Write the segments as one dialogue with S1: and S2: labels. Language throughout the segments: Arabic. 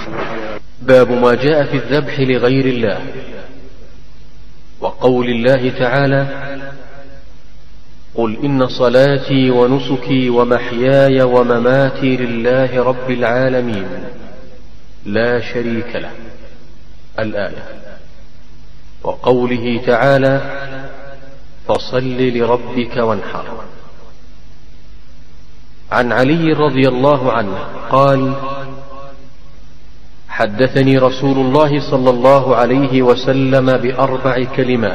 S1: باب ما جاء في الذبح لغير الله، وقول الله تعالى: قل إن صلاتي ونسكي ومحياي ومماتي لله رب العالمين لا شريك له، الآية. وقوله تعالى: فصل لربك وانحر. عن علي رضي الله عنه قال: حدثني رسول الله صلى الله عليه وسلم ب4 كلمات: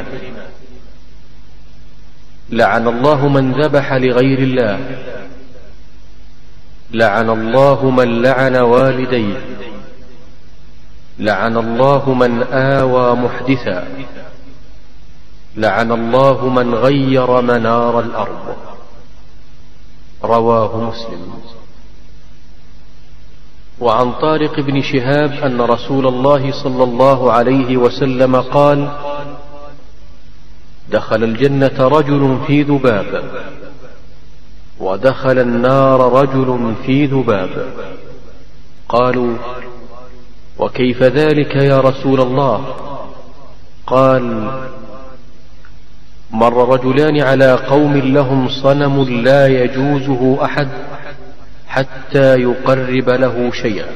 S1: لعن الله من ذبح لغير الله، لعن الله من لعن والديه، لعن الله من آوى محدثا، لعن الله من غير منار الأرض. رواه مسلم. وعن طارق بن شهاب أن رسول الله صلى الله عليه وسلم قال: دخل الجنة رجل في ذباب، ودخل النار رجل في ذباب. قالوا: وكيف ذلك يا رسول الله؟ قال: مر رجلان على قوم لهم صنم لا يجوزه أحد حتى يقرب له شيئا،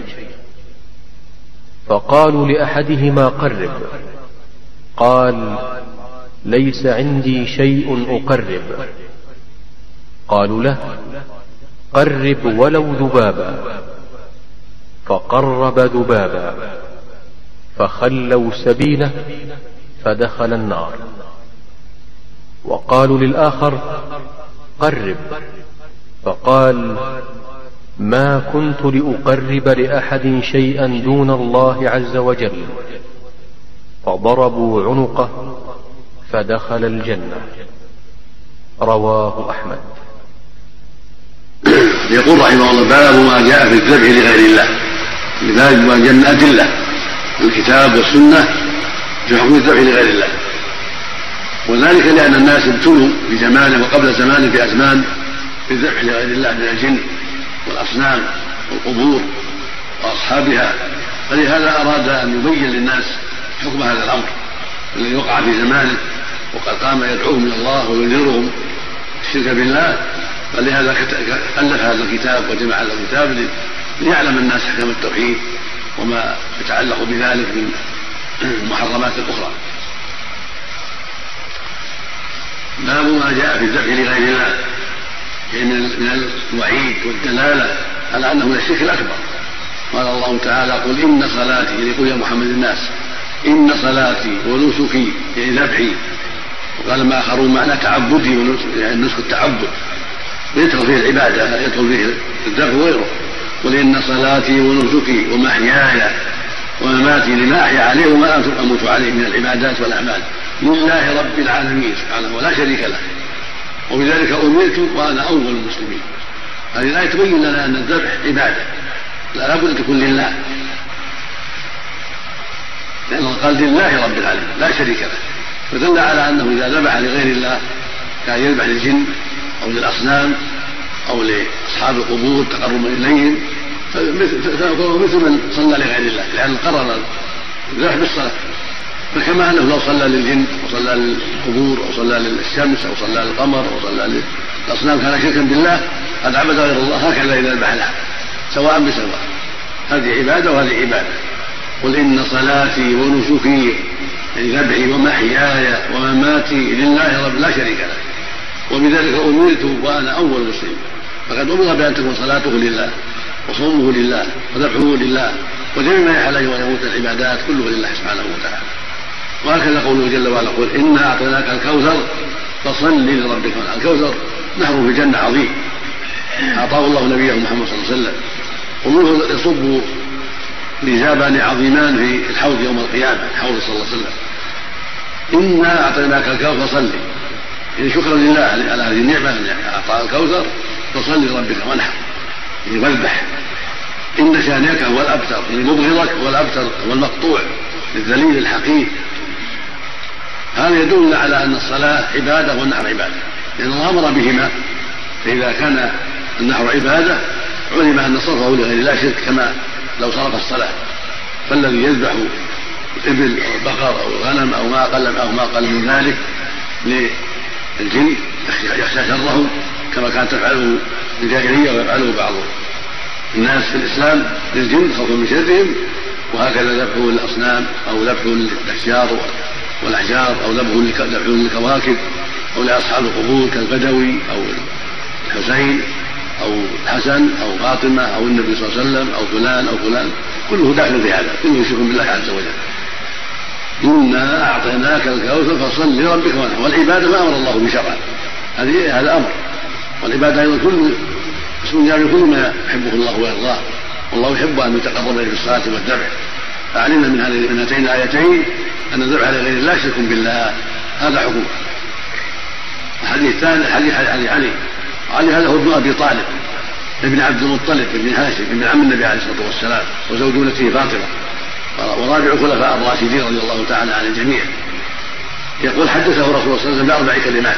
S1: فقالوا لأحدهما: قرب. قال: ليس عندي شيء أقرب. قالوا له: قرب ولو ذبابا. فقرب ذبابا، فخلوا سبيله فدخل النار. وقالوا للآخر: قرب. فقال: ما كنت لأقرب لأحد شيئا دون الله عز وجل. فضربوا عنقه فدخل الجنة. رواه أحمد.
S2: يقول رحمه الله: باب ما جاء في الذبح لغير الله. لذلك ما جاء أدلة الكتاب والسنة في حكم الذبح لغير الله، وذلك لأن الناس ابتلوا في زمانه وقبل زمانه في أزمان في الذبح لغير الله من الجن والأصنام والقبور وأصحابها، فلهذا أراد أن يبين للناس حكم هذا الأمر الذي وقع في زمانه، وقد قام يدعوهم إلى الله وينذرهم الشرك بالله. فلهذا ألف هذا الكتاب وجمع هذا الكتاب ليعلم الناس حكم التوحيد وما يتعلق بذلك من المحرمات الأخرى. باب ما جاء في الذبح لغير الله، من الوعيد والدلالة على أنه من الشرك الأكبر. قال الله تعالى: قل إن صلاتي، يقول يا محمد الناس: إن صلاتي ونسكي، يعني ذبحي. وقال ما آخرون معنى تعبدي يعني النسك التعبد، يدخل فيه العبادة، يدخل فيه الذبح وغيره. قل إن صلاتي ونسكي ومحياي ومماتي لما أحيا عليه وما أموت عليه من العبادات والأعمال لله رب العالمين سبحانه ولا شريك له، وبذلك أمرت وأنا أول المسلمين. هذه الآية تبين لنا أن الذبح عبادة لا بد أن تكون لله، لأن قال لله رب العالمين لا شريك له، فدل على أنه إذا ذبح لغير الله كان يذبح للجن أو للأصنام أو لأصحاب القبور تقربا إليهم، فهو مثل من صلى لغير الله، لأن قرر الذبح بالصلاة. فكما أنه لو صلى للجن وصلى للقبور أو صلى للشمس أو صلى للقمر أو صلى للأصنام كان شركا بالله، قد عبد غير الله، هكذا إذا ذبح له سواء بسواء. هذه عبادة وهذه عبادة. قل إن صلاتي ونسكي، يعني ذبحي ومحياي ومماتي لله رب لا شريك له، وبذلك أمرت وأنا أول مسلم. فقد أمر بأن تكون صلاته لله وصومه لله وذبحه لله وجميع ما يحل عليه ويموت العبادات كله لله سبحانه وتعالى. وهكذا قوله جل وعلا: قل إنا أعطيناك الكوثر فصل لربك وانحر. الكوثر نهر في الجنة عظيم أعطاه الله نبيه محمد صلى الله عليه وسلم، ومنه يصب لجابان عظيمان في الحوض يوم القيامة، الحوض صلى الله عليه وسلم. إنا أعطيناك الكوثر فصل، يعني شكرا لله على هذه النعمة أن أعطى الكوثر، فصل لربك وانحر، يعني واذبح. إن شانئك هو الأبتر، يعني مبغضك هو الأبتر، هو المقطوع الذليل الحقير. هذا يدل على أن الصلاة عبادة والنحر عبادة، لأن الله أمر بهما. فإذا كان النحر عبادة علم أن صرفه لغير الله شرك، كما لو صرف الصلاة. فالذي يذبح الإبل أو البقر أو الغنم أو ما قل من ذلك للجن يخشى شرهم كما كانت تفعله الجاهلية ويفعله بعض الناس في الإسلام للجن خوفا من شرهم، وهكذا ذبحه للأصنام أو ذبحه للأشجار والأحجار أو ذبحه للكواكب أو لأصحاب القبور كالبدوي أو الحسين أو الحسن أو فاطمة أو النبي صلى الله عليه وسلم أو فلان أو فلان، كله داخل في هذا، كله شرك بالله عز وجل. إنا أعطيناك الكوثر فصل لربك وانحر. والعبادة ما أمر الله بشرع، هذا أمر، والعبادة أيضا كل اسم جامع كل ما يحبه الله ويرضاه، والله يحب أن يتقرب إليه بالصلاة والذبح. فعلمنا من هاتين الآيتين أن الذبح لغير الله شرك بالله، هذا حكم. الحديث الثاني حديث علي هذا هو ابن أبي طالب ابن عبد المطلب ابن هاشم ابن عم النبي عليه الصلاة والسلام وزوج ابنته فاطمة ورابع خلفاء الراشدين رضي الله تعالى عن الجميع. يقول حدثه رسول الله صلى الله عليه وسلم بأربع كلمات،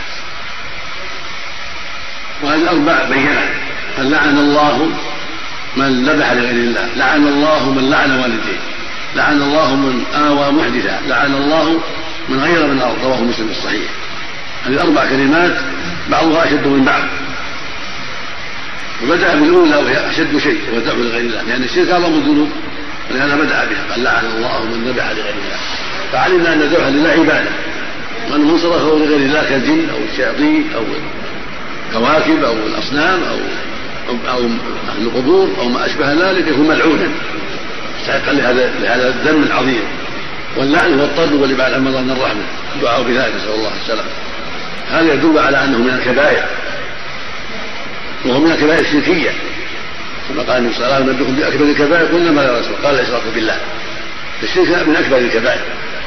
S2: وهذه الأربع بينات: فلعن الله من ذبح لغير الله، لعن الله من لعن والديه، لعن الله من آوى محدثا، لعن الله من غير من الأرض. رواه مسلم في الصحيح. هذه أربع كلمات بعضها أشد من بعض، وبدأ بالأولى وهي أشد شيء وذبح لغير الله، لأن الشرك أعظم الذنوب، ولهذا بدأ بها قال لعن الله من ذبح لغير الله. فعلمنا أن الذبح لله عبادة، وأن من صرفه لغير الله كالجن أو الشياطين أو الكواكب أو الأصنام أو أهل القبور أو ما أشبه ذلك يكون ملعونا مستحقا لهذا الذنب العظيم. واللعن هو الطرد والإبعاد عن مظن الرحمة، الدعاء بذلك نسأل الله السلامة. هذا يدل على أنه من الكبائر، وهو من الكبائر الشركية، كما قال النبي صلى الله عليه وسلم: نبئكم بأكبر الكبائر، قلنا ما يا رسول الله؟ قال: الإشراك بالله. الشرك من أكبر الكبائر.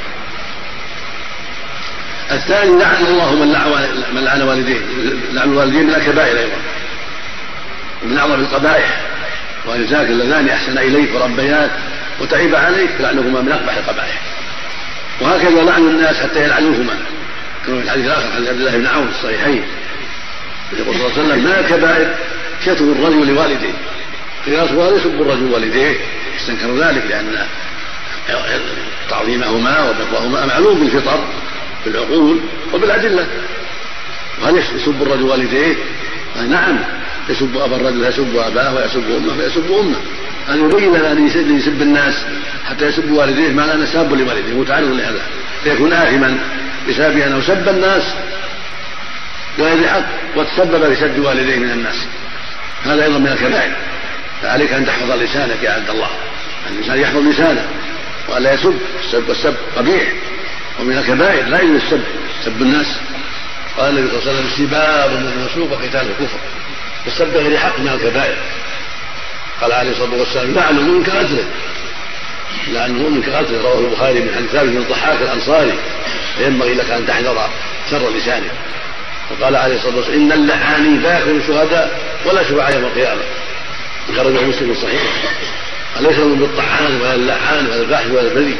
S2: الثاني لعن الله من لعن والديه، لعن الوالدين من الكبائر أيضا ومن أعظم القبائح، ولذلك اللذان أحسن إليك وربياك وتعب عليك لعنهما من أقبح القبائح. وهكذا لعن الناس حتى يلعنوهما، كما في الحديث الآخر عن عبد الله بن عون الصحيحين يقول صلى الله عليه وسلم: ما كبائر شتم الرجل لوالديه. قيل: سؤال يسب الرجل والديه؟ استنكر ذلك لأن تعظيمهما وبغضهما معلوم بالفطر بالعقول وبالأدلة. وهل يسب الرجل والديه؟ نعم، يسب أبا الرجل يسب أباه ويسب أمه ويسب أمه. هذا يبين لنا أن يسب الناس حتى يسب والديه، ما لا نساب لوالديه متعرض لهذا، فيكون آثما بسبب أنه سب الناس بغير حق وتسبب في سب والديه من الناس. هذا أيضا من الكبائر. فعليك أن تحفظ لسانك يا عبد الله، الإنسان يحفظ لسانه ولا يسب. السب قبيح ومن الكبائر، لا يجوز سب الناس. قال النبي صلى الله عليه وسلم: السباب من الفسوق وقتال الكفر. والسب بغير حق من الكبائر. قال عليه الصلاة والسلام: لعن المؤمن كقتله، لعن المؤمن كقتله. رواه البخاري من حديث ثابت بن الضحاك الأنصاري. فينبغي لك أن تحذر شر لسانك. وقال عليه الصلاة والسلام: إن اللعانين لا يكونوا شهداء ولا شفعاء يوم القيامة. خرجه مسلم صحيح. أليس من بالطعان ولا اللعان ولا الفاحش ولا البذيء.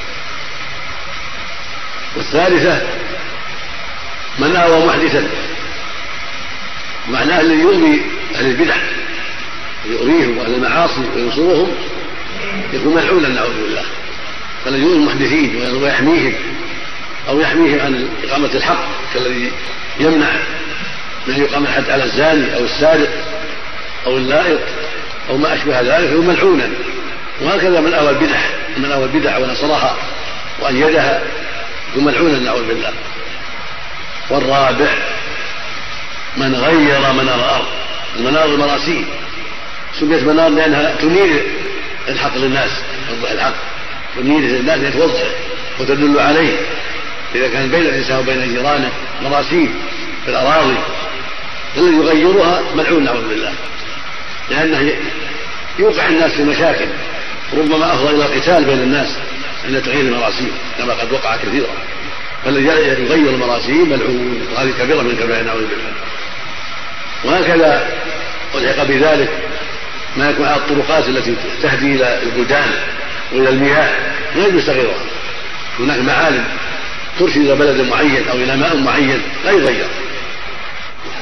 S2: والثالثة من آوى محدثا، معناه الذي يؤذي أهل البدع يؤذيهم وأهل المعاصي وينصرهم يكون ملعونا نعوذ بالله. فالذي يؤذي المحدثين ويحميهم أو يحميهم عن إقامة الحق، كالذي يمنع من يقام الحد على الزاني أو السارق أو اللائق أو ما أشبه ذلك يكون ملعونا. وهكذا من آوى البدع ونصرها وأيدها يكون ملعونا نعوذ بالله. والرابع من غير منار الأرض. المنار المراسيم سميت منار لأنها تنير الحق للناس، توضح الحق، تنير للناس لتوضح وتدل عليه. إذا كان بين الإنسان وبين جيرانه مراسيم في الأراضي، الذي يغيرها ملعون نعوذ بالله، لأنه يوقع الناس في مشاكل ربما أفضى إلى القتال بين الناس عند تغيير المراسيم كما قد وقع كثيرا. فالذي يغير المراسيم ملعون، وهذه كبيرة من كبائر نعوذ بالله. وهكذا ألحق بذلك ما يكون على الطرقات التي تهدي إلى البلدان وإلى المياه لا يجوز تغييرها. هناك معالم ترشد إلى بلد معين أو إلى ماء معين لا يغير.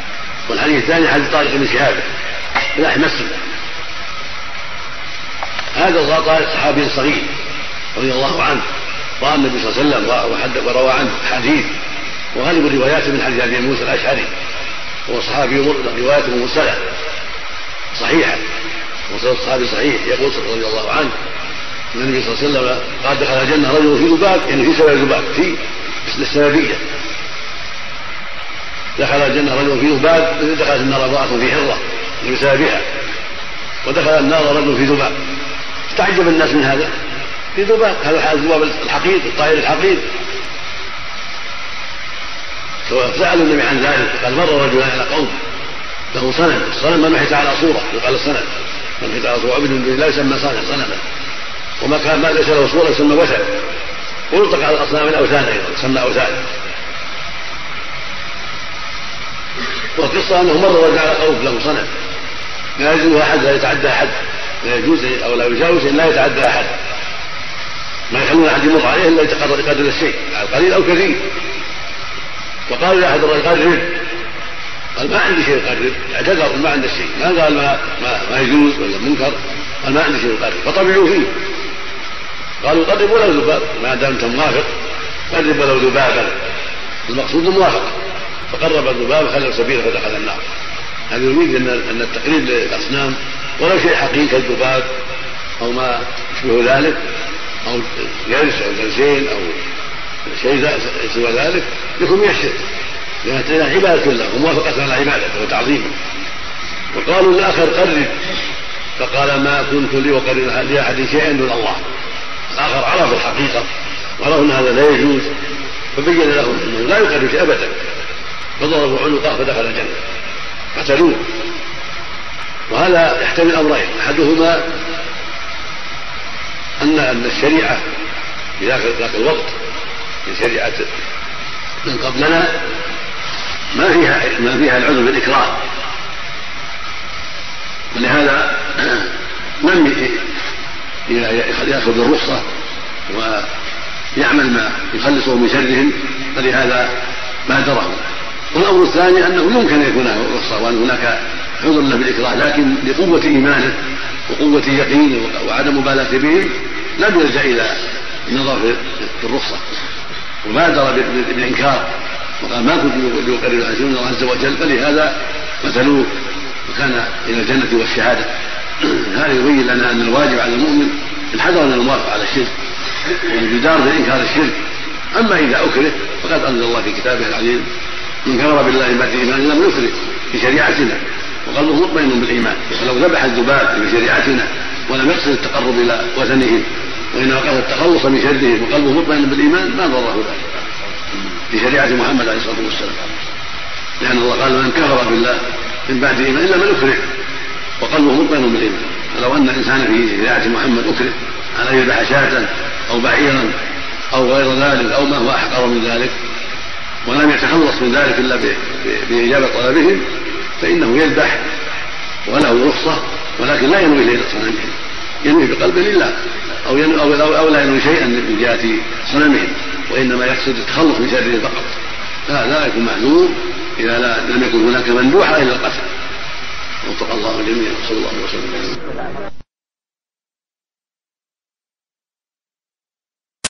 S2: والحديث الثاني حديث طارق بن شهاب الأحمسي هذا الغطاء صحابي صغير رضي الله عنه، رأى النبي صلى الله عليه وسلم وروى عنه حديث، وغالب الروايات من حديث أبي موسى الأشعري، هو صحابي روايته مرسلة صحيحة، مرسل الصحابي صحيح، يقول رضي الله عنه أن النبي صلى الله عليه وسلم قال دخل الجنة رجل في ذباب، يعني في سبب ذباب، في مثل السببية، دخل الجنة رجل في ذباب مثل دخلت النار امرأة في حرة بسببها، ودخل النار رجل في ذباب. استعجب الناس من هذا، في ذباب، هذا الذباب الحقير، الطائر الحقير. فسألوا النبي عن ذلك، قال مر رجل على قوم له صنم، الصنم من نحت على صورة، يقال الصنم من نحت على صورة، عبد لا يسمى صنما، وما كان ما ليس له صورة يسمى وثن، ويطلق على الأصنام الأوثان أيضا يسمى أوثان. والقصة أنه مر رجل على قوم له صنم لا يجوز أحد، لا يتعدى أحد، لا يجوز أو لا يجاوز إن لا يتعدى أحد، ما يخلون أحد يمر عليه إلا يقدر الشيء قليل أو كثير. وقال لأحد الرجل قرب، قال ما عندي شيء يقرب، اعتذر ما عنده شيء، ما قال ما يجوز ولا منكر، قال ما عندي شيء يقرب، فطبعوا فيه قالوا قرب ولو ذباب، ما دام انت موافق قرب ولو ذبابا، المقصود الموافقه، فقرب الذباب خلى سبيله فدخل النار. هذا يريد ان التقريب للاصنام ولو شيء حقيقي كالذباب او ما يشبه ذلك او جلس او جلسين او شيء سوى ذلك يكون من الشرك، لأن عبادة له وموافقة على عبادته وتعظيمه. وقالوا للآخر قرب، فقال ما كنت لأقرب لأحد شيئا دون الله. الآخر عرف الحقيقة وعرف أن هذا لا يجوز، فبين لهم أنه لا يقرب شيء أبدا، فضربوا عنقه فدخل الجنة، قتلوه. وهذا يحتمل أمرين، أحدهما أن الشريعة في ذاك الوقت من شريعة من قبلنا ما فيها العذر بالإكراه، ولهذا لم يأخذ الرخصة ويعمل ما يخلصه من شرهم، فلهذا بادره. والأمر الثاني أنه يمكن أن يكون رخصة وأن هناك عذر له بالإكراه، لكن لقوة إيمانه وقوة يقينه وعدم مبالاة بهم لم يلجأ إلى النظر في الرخصة، وبادر بالإنكار وقال ما كنت لأقرب العزيز من الله عز وجل، فلهذا قتلوه وكان إلى الجنة والشهادة. هذا يبين لنا أن الواجب على المؤمن الحذر من الموافقة على الشرك والجدار بإنكار الشرك. أما إذا أكره فقد أنزل الله في كتابه العزيز من كفر بالله بعد إيمانه لم يكره في شريعتنا وقلبه مطمئن بالإيمان، ولو ذبح الذباب في شريعتنا ولم يقصد التقرب إلى وثنهم وإنما قصد التخلص من شرهم وقلبه مطمئن بالإيمان ما ضره ذلك في شريعة محمد عليه الصلاة والسلام، لأن الله قال من كفر بالله من بعد إيمان إلا من أكره وقلبه مطمئن بالإيمان. فلو أن إنسانا في شريعة محمد أكره على أن يذبح شاة أو بعيرا أو غير ذلك أو ما هو أحقر من ذلك ولم يتخلص من ذلك إلا بإجابة طلبهم فإنه يذبح وله رخصة، ولكن لا ينوي إلى صنمهم، ينوي بقلبه لله أو لا ينوي شيئا من جهة صنمهم، وإنما يقصد التخلص من شره فقط. لا يكون معذور إذا لم يكن هناك مندوحة إلى القتل. وفق الله الجميع، صلى الله عليه وسلم.